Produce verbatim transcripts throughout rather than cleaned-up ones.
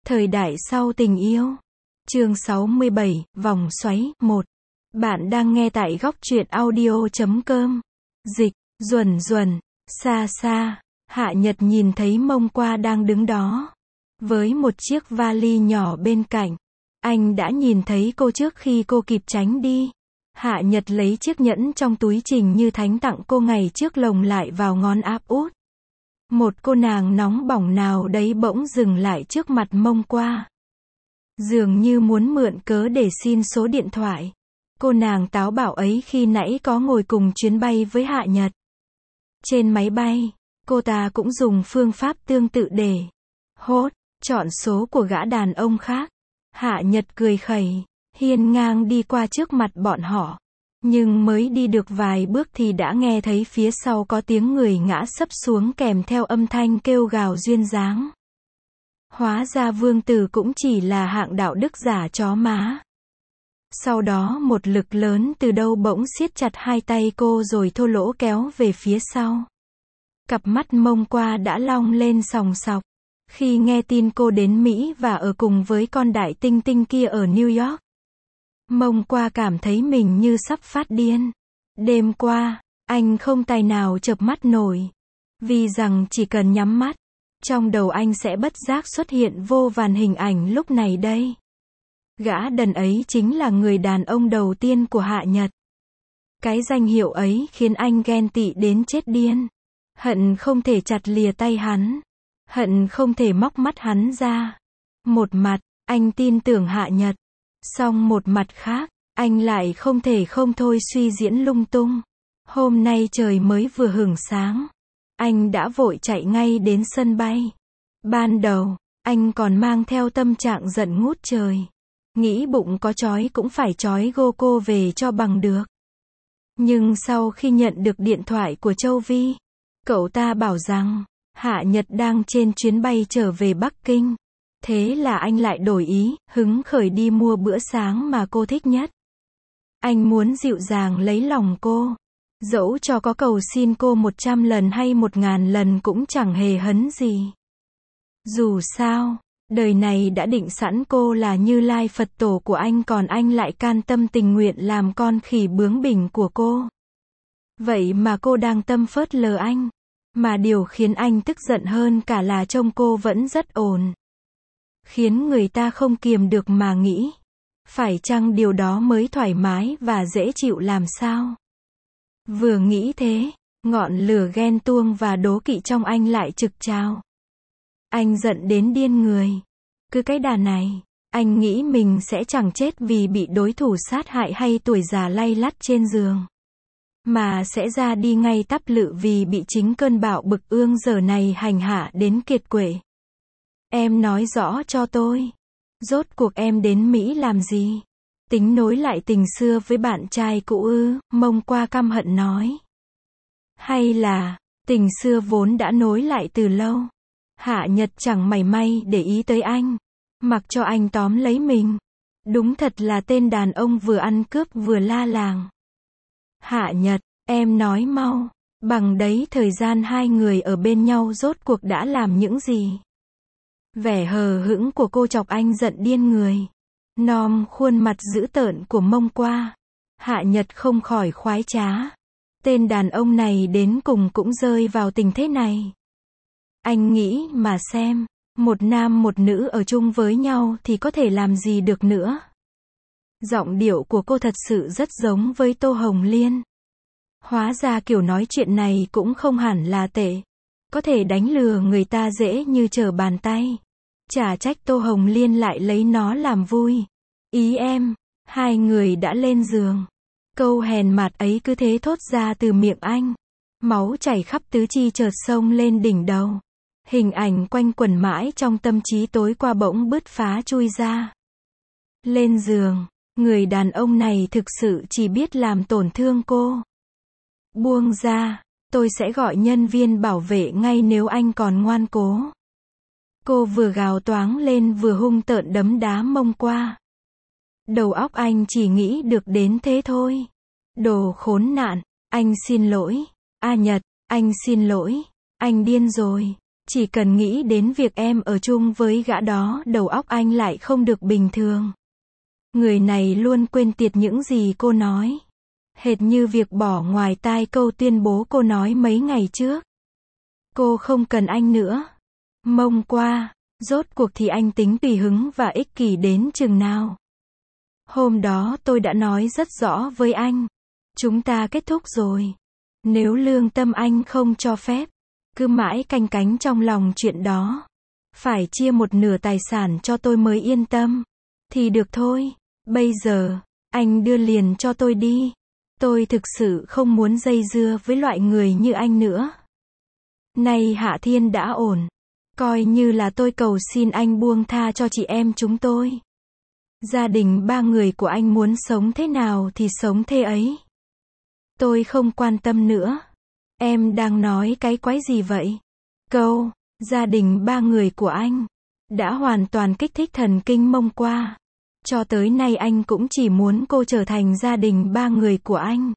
Thời đại sau tình yêu. Chương sáu mươi bảy, vòng xoáy, một. Bạn đang nghe tại góc truyện audio chấm com. Dịch, Duẩn Duẩn, xa xa, Hạ Nhật nhìn thấy Mông Qua đang đứng đó, với một chiếc vali nhỏ bên cạnh. Anh đã nhìn thấy cô trước khi cô kịp tránh đi. Hạ Nhật lấy chiếc nhẫn trong túi Trình Như Thánh tặng cô ngày trước lồng lại vào ngón áp út. Một cô nàng nóng bỏng nào đấy bỗng dừng lại trước mặt Mông Qua. Dường như muốn mượn cớ để xin số điện thoại. Cô nàng táo bạo ấy khi nãy có ngồi cùng chuyến bay với Hạ Nhật. Trên máy bay, cô ta cũng dùng phương pháp tương tự để hốt, chọn số của gã đàn ông khác. Hạ Nhật cười khẩy, hiên ngang đi qua trước mặt bọn họ. Nhưng mới đi được vài bước thì đã nghe thấy phía sau có tiếng người ngã sấp xuống kèm theo âm thanh kêu gào duyên dáng. Hóa ra Vương Tử cũng chỉ là hạng đạo đức giả chó má. Sau đó một lực lớn từ đâu bỗng siết chặt hai tay cô rồi thô lỗ kéo về phía sau. Cặp mắt Mông Qua đã long lên sòng sọc. Khi nghe tin cô đến Mỹ và ở cùng với con đại tinh tinh kia ở New York. Mông Qua cảm thấy mình như sắp phát điên. Đêm qua, anh không tài nào chợp mắt nổi. Vì rằng chỉ cần nhắm mắt, trong đầu anh sẽ bất giác xuất hiện vô vàn hình ảnh lúc này đây. Gã đần ấy chính là người đàn ông đầu tiên của Hạ Nhật. Cái danh hiệu ấy khiến anh ghen tị đến chết điên. Hận không thể chặt lìa tay hắn. Hận không thể móc mắt hắn ra. Một mặt, anh tin tưởng Hạ Nhật. Song một mặt khác, anh lại không thể không thôi suy diễn lung tung. Hôm nay trời mới vừa hửng sáng. Anh đã vội chạy ngay đến sân bay. Ban đầu, anh còn mang theo tâm trạng giận ngút trời. Nghĩ bụng có trói cũng phải trói gô cô về cho bằng được. Nhưng sau khi nhận được điện thoại của Châu Vi, cậu ta bảo rằng, Hạ Nhật đang trên chuyến bay trở về Bắc Kinh. Thế là anh lại đổi ý, hứng khởi đi mua bữa sáng mà cô thích nhất. Anh muốn dịu dàng lấy lòng cô. Dẫu cho có cầu xin cô một trăm lần hay một ngàn lần cũng chẳng hề hấn gì. Dù sao, đời này đã định sẵn cô là Như Lai Phật tổ của anh, còn anh lại can tâm tình nguyện làm con khỉ bướng bỉnh của cô. Vậy mà cô đang tâm phớt lờ anh. Mà điều khiến anh tức giận hơn cả là trông cô vẫn rất ổn. Khiến người ta không kiềm được mà nghĩ. Phải chăng điều đó mới thoải mái và dễ chịu làm sao? Vừa nghĩ thế, ngọn lửa ghen tuông và đố kỵ trong anh lại trực trào. Anh giận đến điên người. Cứ cái đà này, anh nghĩ mình sẽ chẳng chết vì bị đối thủ sát hại hay tuổi già lay lắt trên giường. Mà sẽ ra đi ngay tắp lự vì bị chính cơn bạo bực ương giờ này hành hạ đến kiệt quệ. Em nói rõ cho tôi. Rốt cuộc em đến Mỹ làm gì? Tính nối lại tình xưa với bạn trai cũ ư? Mông Qua căm hận nói. Hay là, tình xưa vốn đã nối lại từ lâu? Hạ Nhật chẳng mảy may để ý tới anh. Mặc cho anh tóm lấy mình. Đúng thật là tên đàn ông vừa ăn cướp vừa la làng. Hạ Nhật, em nói mau. Bằng đấy thời gian hai người ở bên nhau rốt cuộc đã làm những gì? Vẻ hờ hững của cô chọc anh giận điên người. Nom khuôn mặt dữ tợn của Mông Qua. Hạ Nhật không khỏi khoái trá. Tên đàn ông này đến cùng cũng rơi vào tình thế này. Anh nghĩ mà xem, một nam một nữ ở chung với nhau thì có thể làm gì được nữa. Giọng điệu của cô thật sự rất giống với Tô Hồng Liên. Hóa ra kiểu nói chuyện này cũng không hẳn là tệ. Có thể đánh lừa người ta dễ như trở bàn tay. Chả trách Tô Hồng Liên lại lấy nó làm vui. Ý em, hai người đã lên giường. Câu hèn mạt ấy cứ thế thốt ra từ miệng anh. Máu chảy khắp tứ chi chợt xông lên đỉnh đầu. Hình ảnh quanh quẩn mãi trong tâm trí tối qua bỗng bứt phá chui ra. Lên giường, người đàn ông này thực sự chỉ biết làm tổn thương cô. Buông ra, tôi sẽ gọi nhân viên bảo vệ ngay nếu anh còn ngoan cố. Cô vừa gào toáng lên vừa hung tợn đấm đá Mông Qua. Đầu óc anh chỉ nghĩ được đến thế thôi. Đồ khốn nạn, anh xin lỗi. A Nhật, anh xin lỗi. Anh điên rồi. Chỉ cần nghĩ đến việc em ở chung với gã đó, đầu óc anh lại không được bình thường. Người này luôn quên tiệt những gì cô nói. Hệt như việc bỏ ngoài tai câu tuyên bố cô nói mấy ngày trước. Cô không cần anh nữa. Mông qua, rốt cuộc thì anh tính tùy hứng và ích kỷ đến chừng nào. Hôm đó tôi đã nói rất rõ với anh. Chúng ta kết thúc rồi. Nếu lương tâm anh không cho phép, cứ mãi canh cánh trong lòng chuyện đó, phải chia một nửa tài sản cho tôi mới yên tâm, thì được thôi. Bây giờ, anh đưa liền cho tôi đi. Tôi thực sự không muốn dây dưa với loại người như anh nữa. Nay Hạ Thiên đã ổn. Coi như là tôi cầu xin anh buông tha cho chị em chúng tôi. Gia đình ba người của anh muốn sống thế nào thì sống thế ấy. Tôi không quan tâm nữa. Em đang nói cái quái gì vậy? Câu, gia đình ba người của anh, đã hoàn toàn kích thích thần kinh Mông qua. Cho tới nay anh cũng chỉ muốn cô trở thành gia đình ba người của anh.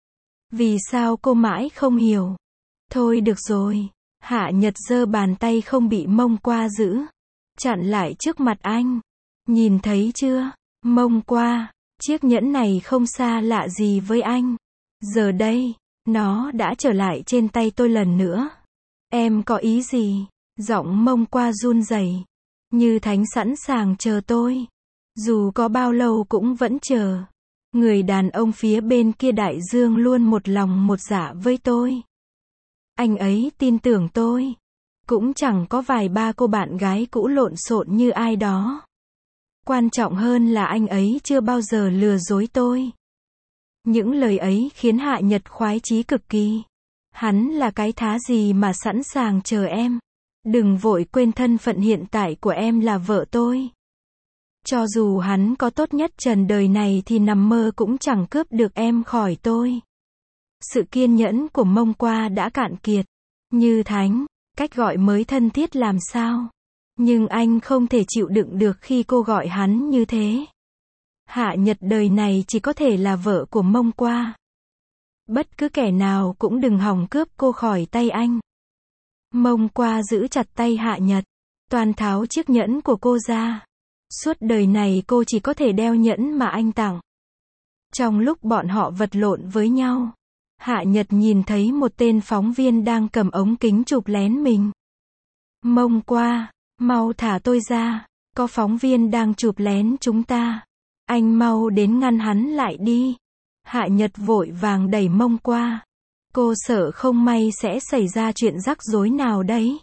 Vì sao cô mãi không hiểu? Thôi được rồi. Hạ Nhật giơ bàn tay không bị Mông qua giữ, chặn lại trước mặt anh. Nhìn thấy chưa? Mông qua, chiếc nhẫn này không xa lạ gì với anh. Giờ đây, nó đã trở lại trên tay tôi lần nữa. Em có ý gì? Giọng Mông qua run rẩy, như thánh sẵn sàng chờ tôi. Dù có bao lâu cũng vẫn chờ. Người đàn ông phía bên kia đại dương luôn một lòng một dạ với tôi. Anh ấy tin tưởng tôi. Cũng chẳng có vài ba cô bạn gái cũ lộn xộn như ai đó. Quan trọng hơn là anh ấy chưa bao giờ lừa dối tôi. Những lời ấy khiến Hạ Nhật khoái chí cực kỳ. Hắn là cái thá gì mà sẵn sàng chờ em. Đừng vội quên thân phận hiện tại của em là vợ tôi. Cho dù hắn có tốt nhất trần đời này thì nằm mơ cũng chẳng cướp được em khỏi tôi. Sự kiên nhẫn của Mông qua đã cạn kiệt. Như thánh, cách gọi mới thân thiết làm sao. Nhưng anh không thể chịu đựng được khi cô gọi hắn như thế. Hạ Nhật đời này chỉ có thể là vợ của Mông qua. Bất cứ kẻ nào cũng đừng hòng cướp cô khỏi tay anh. Mông qua giữ chặt tay Hạ Nhật, toan tháo chiếc nhẫn của cô ra. Suốt đời này cô chỉ có thể đeo nhẫn mà anh tặng. Trong lúc bọn họ vật lộn với nhau, Hạ Nhật nhìn thấy một tên phóng viên đang cầm ống kính chụp lén mình. Mông qua, mau thả tôi ra, có phóng viên đang chụp lén chúng ta. Anh mau đến ngăn hắn lại đi. Hạ Nhật vội vàng đẩy Mông qua. Cô sợ không may sẽ xảy ra chuyện rắc rối nào đấy.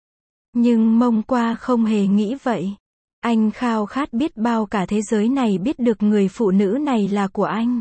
Nhưng Mông qua không hề nghĩ vậy. Anh khao khát biết bao cả thế giới này biết được người phụ nữ này là của anh.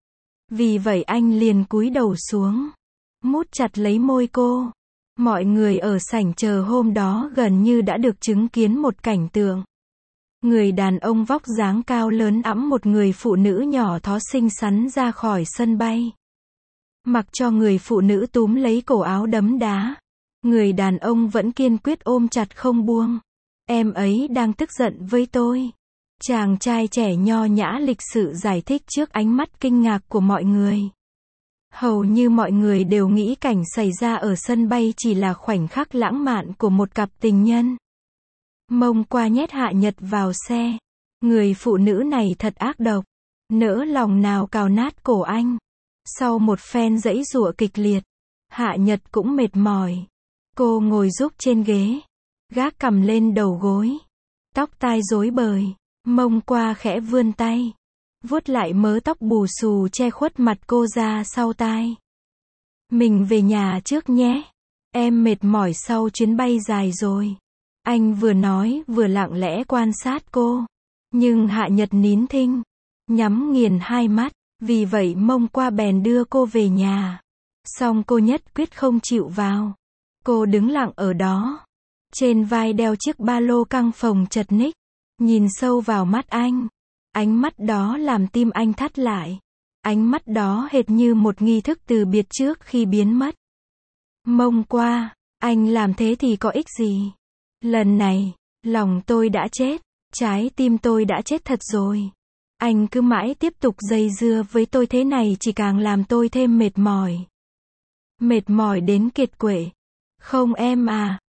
Vì vậy anh liền cúi đầu xuống, mút chặt lấy môi cô. Mọi người ở sảnh chờ hôm đó gần như đã được chứng kiến một cảnh tượng. Người đàn ông vóc dáng cao lớn ẵm một người phụ nữ nhỏ thó xinh xắn ra khỏi sân bay. Mặc cho người phụ nữ túm lấy cổ áo đấm đá. Người đàn ông vẫn kiên quyết ôm chặt không buông. Em ấy đang tức giận với tôi. Chàng trai trẻ nho nhã lịch sự giải thích trước ánh mắt kinh ngạc của mọi người. Hầu như mọi người đều nghĩ cảnh xảy ra ở sân bay chỉ là khoảnh khắc lãng mạn của một cặp tình nhân. Mông qua nhét Hạ Nhật vào xe. Người phụ nữ này thật ác độc. Nỡ lòng nào cào nát cổ anh. Sau một phen giãy giụa kịch liệt, Hạ Nhật cũng mệt mỏi. Cô ngồi rúc trên ghế, gác cằm lên đầu gối, tóc tai rối bời. Mông qua khẽ vươn tay, vuốt lại mớ tóc bù xù che khuất mặt cô ra sau tai. Mình về nhà trước nhé. Em mệt mỏi sau chuyến bay dài rồi. Anh vừa nói vừa lặng lẽ quan sát cô. Nhưng Hạ Nhật nín thinh, nhắm nghiền hai mắt. Vì vậy Mông qua bèn đưa cô về nhà. Song cô nhất quyết không chịu vào. Cô đứng lặng ở đó. Trên vai đeo chiếc ba lô căng phồng chật ních. Nhìn sâu vào mắt anh. Ánh mắt đó làm tim anh thắt lại. Ánh mắt đó hệt như một nghi thức từ biệt trước khi biến mất. Mông qua, anh làm thế thì có ích gì? Lần này, lòng tôi đã chết. Trái tim tôi đã chết thật rồi. Anh cứ mãi tiếp tục dây dưa với tôi thế này chỉ càng làm tôi thêm mệt mỏi. Mệt mỏi đến kiệt quệ. Không em à,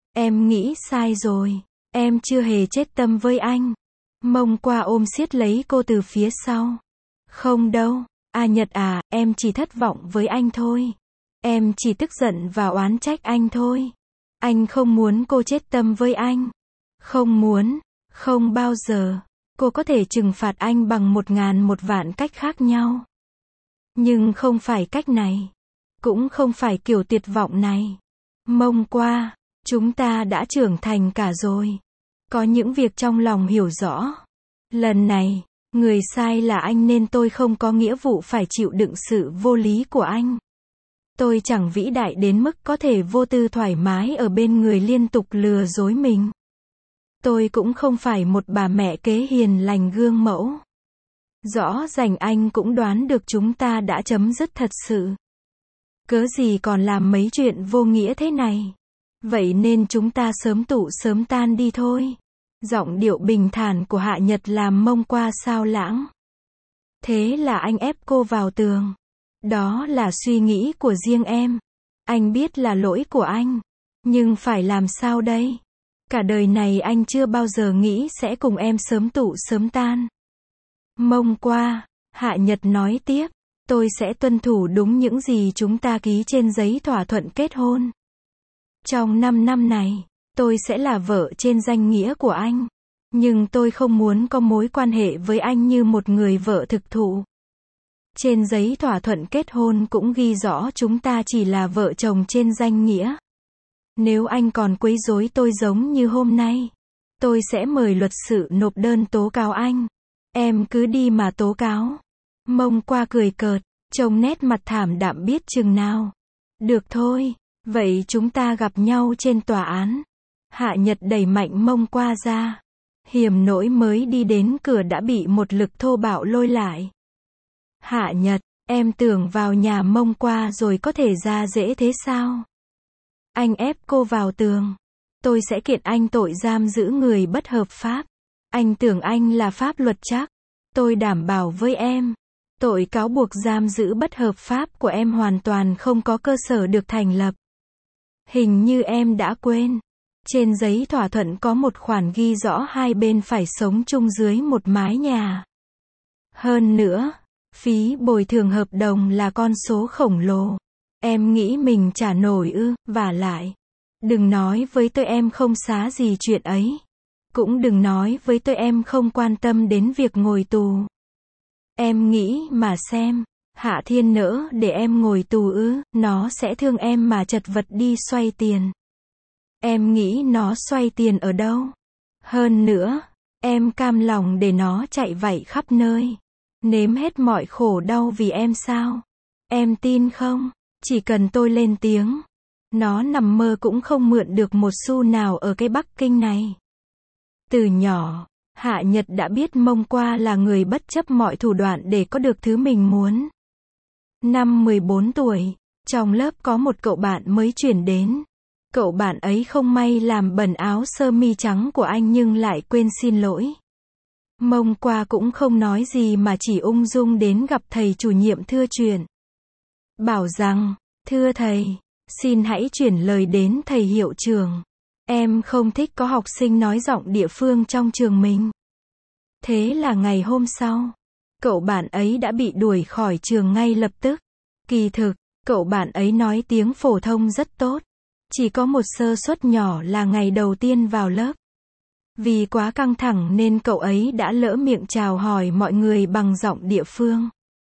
Em nghĩ sai rồi. Em chưa hề chết tâm với anh. Mông Qua ôm siết lấy cô từ phía sau. Không đâu. À Nhật à, em chỉ thất vọng với anh thôi. Em chỉ tức giận và oán trách anh thôi. Anh không muốn cô chết tâm với anh. Không muốn. Không bao giờ. Cô có thể trừng phạt anh bằng một ngàn một vạn cách khác nhau. Nhưng không phải cách này. Cũng không phải kiểu tuyệt vọng này. Mông Qua, chúng ta đã trưởng thành cả rồi. Có những việc trong lòng hiểu rõ. Lần này, người sai là anh nên tôi không có nghĩa vụ phải chịu đựng sự vô lý của anh. Tôi chẳng vĩ đại đến mức có thể vô tư thoải mái ở bên người liên tục lừa dối mình. Tôi cũng không phải một bà mẹ kế hiền lành gương mẫu. Rõ ràng anh cũng đoán được chúng ta đã chấm dứt thật sự. Cớ gì còn làm mấy chuyện vô nghĩa thế này. Vậy nên chúng ta sớm tụ sớm tan đi thôi. Giọng điệu bình thản của Hạ Nhật làm Mông Qua xao lãng. Thế là anh ép cô vào tường. Đó là suy nghĩ của riêng em. Anh biết là lỗi của anh. Nhưng phải làm sao đây? Cả đời này anh chưa bao giờ nghĩ sẽ cùng em sớm tụ sớm tan. Mông Qua, Hạ Nhật nói tiếp. Tôi sẽ tuân thủ đúng những gì chúng ta ký trên giấy thỏa thuận kết hôn. Trong năm năm này, tôi sẽ là vợ trên danh nghĩa của anh. Nhưng tôi không muốn có mối quan hệ với anh như một người vợ thực thụ. Trên giấy thỏa thuận kết hôn cũng ghi rõ chúng ta chỉ là vợ chồng trên danh nghĩa. Nếu anh còn quấy rối tôi giống như hôm nay, tôi sẽ mời luật sư nộp đơn tố cáo anh. Em cứ đi mà tố cáo. Mông Qua cười cợt, trông nét mặt thảm đạm biết chừng nào. Được thôi, vậy chúng ta gặp nhau trên tòa án. Hạ Nhật đẩy mạnh Mông Qua ra. Hiểm nỗi mới đi đến cửa đã bị một lực thô bạo lôi lại. Hạ Nhật, em tưởng vào nhà Mông Qua rồi có thể ra dễ thế sao? Anh ép cô vào tường. Tôi sẽ kiện anh tội giam giữ người bất hợp pháp. Anh tưởng anh là pháp luật chắc. Tôi đảm bảo với em. Tội cáo buộc giam giữ bất hợp pháp của em hoàn toàn không có cơ sở được thành lập. Hình như em đã quên. Trên giấy thỏa thuận có một khoản ghi rõ hai bên phải sống chung dưới một mái nhà. Hơn nữa, phí bồi thường hợp đồng là con số khổng lồ. Em nghĩ mình trả nổi ư? Vả lại, đừng nói với tôi em không xá gì chuyện ấy. Cũng đừng nói với tôi em không quan tâm đến việc ngồi tù. Em nghĩ mà xem, Hạ Thiên nỡ để em ngồi tù ư? Nó sẽ thương em mà chật vật đi xoay tiền. Em nghĩ nó xoay tiền ở đâu? Hơn nữa, em cam lòng để nó chạy vạy khắp nơi, nếm hết mọi khổ đau vì em sao? Em tin không? Chỉ cần tôi lên tiếng, nó nằm mơ cũng không mượn được một xu nào ở cái Bắc Kinh này. Từ nhỏ, Hạ Nhật đã biết Mông Qua là người bất chấp mọi thủ đoạn để có được thứ mình muốn. Năm mười bốn tuổi, trong lớp có một cậu bạn mới chuyển đến. Cậu bạn ấy không may làm bẩn áo sơ mi trắng của anh nhưng lại quên xin lỗi. Mông Qua cũng không nói gì mà chỉ ung dung đến gặp thầy chủ nhiệm thưa chuyện. Bảo rằng, thưa thầy, xin hãy chuyển lời đến thầy hiệu trưởng. Em không thích có học sinh nói giọng địa phương trong trường mình. Thế là ngày hôm sau, cậu bạn ấy đã bị đuổi khỏi trường ngay lập tức. Kỳ thực, cậu bạn ấy nói tiếng phổ thông rất tốt. Chỉ có một sơ suất nhỏ là ngày đầu tiên vào lớp. Vì quá căng thẳng nên cậu ấy đã lỡ miệng chào hỏi mọi người bằng giọng địa phương.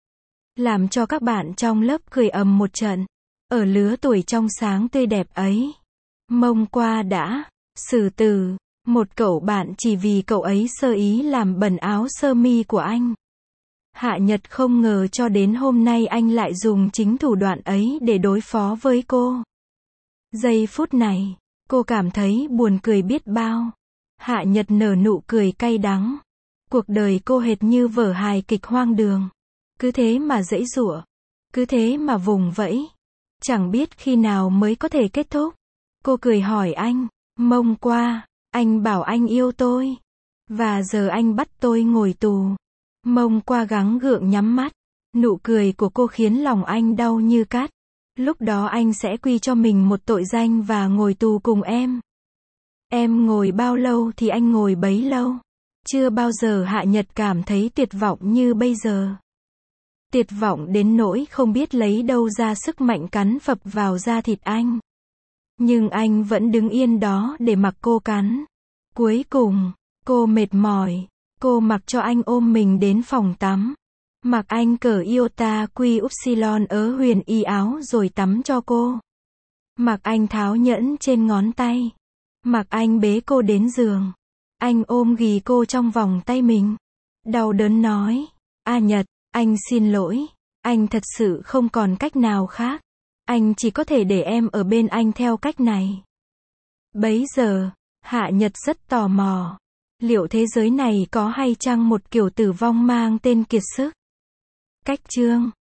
Làm cho các bạn trong lớp cười ầm một trận. Ở lứa tuổi trong sáng tươi đẹp ấy, Mông Qua đã xử tử một cậu bạn chỉ vì cậu ấy sơ ý làm bẩn áo sơ mi của anh. Hạ Nhật không ngờ cho đến hôm nay anh lại dùng chính thủ đoạn ấy để đối phó với cô. Giây phút này, cô cảm thấy buồn cười biết bao. Hạ Nhật nở nụ cười cay đắng. Cuộc đời cô hệt như vở hài kịch hoang đường. Cứ thế mà giãy giụa, cứ thế mà vùng vẫy. Chẳng biết khi nào mới có thể kết thúc. Cô cười hỏi anh, Mông Qua, anh bảo anh yêu tôi. Và giờ anh bắt tôi ngồi tù. Mông Qua gắng gượng nhắm mắt. Nụ cười của cô khiến lòng anh đau như cắt. Lúc đó anh sẽ quy cho mình một tội danh và ngồi tù cùng em. Em ngồi bao lâu thì anh ngồi bấy lâu. Chưa bao giờ Hạ Nhật cảm thấy tuyệt vọng như bây giờ. Tuyệt vọng đến nỗi không biết lấy đâu ra sức mạnh cắn phập vào da thịt anh. Nhưng anh vẫn đứng yên đó để mặc cô cắn. Cuối cùng, cô mệt mỏi. Cô mặc cho anh ôm mình đến phòng tắm. Mặc anh cởi iota quy upsilon ớ huyền y áo rồi tắm cho cô. Mặc anh tháo nhẫn trên ngón tay. Mặc anh bế cô đến giường. Anh ôm ghì cô trong vòng tay mình. Đau đớn nói. A Nhật, anh xin lỗi. Anh thật sự không còn cách nào khác. Anh chỉ có thể để em ở bên anh theo cách này. Bấy giờ, Hạ Nhật rất tò mò. Liệu thế giới này có hay chăng một kiểu tử vong mang tên kiệt sức? Cách chương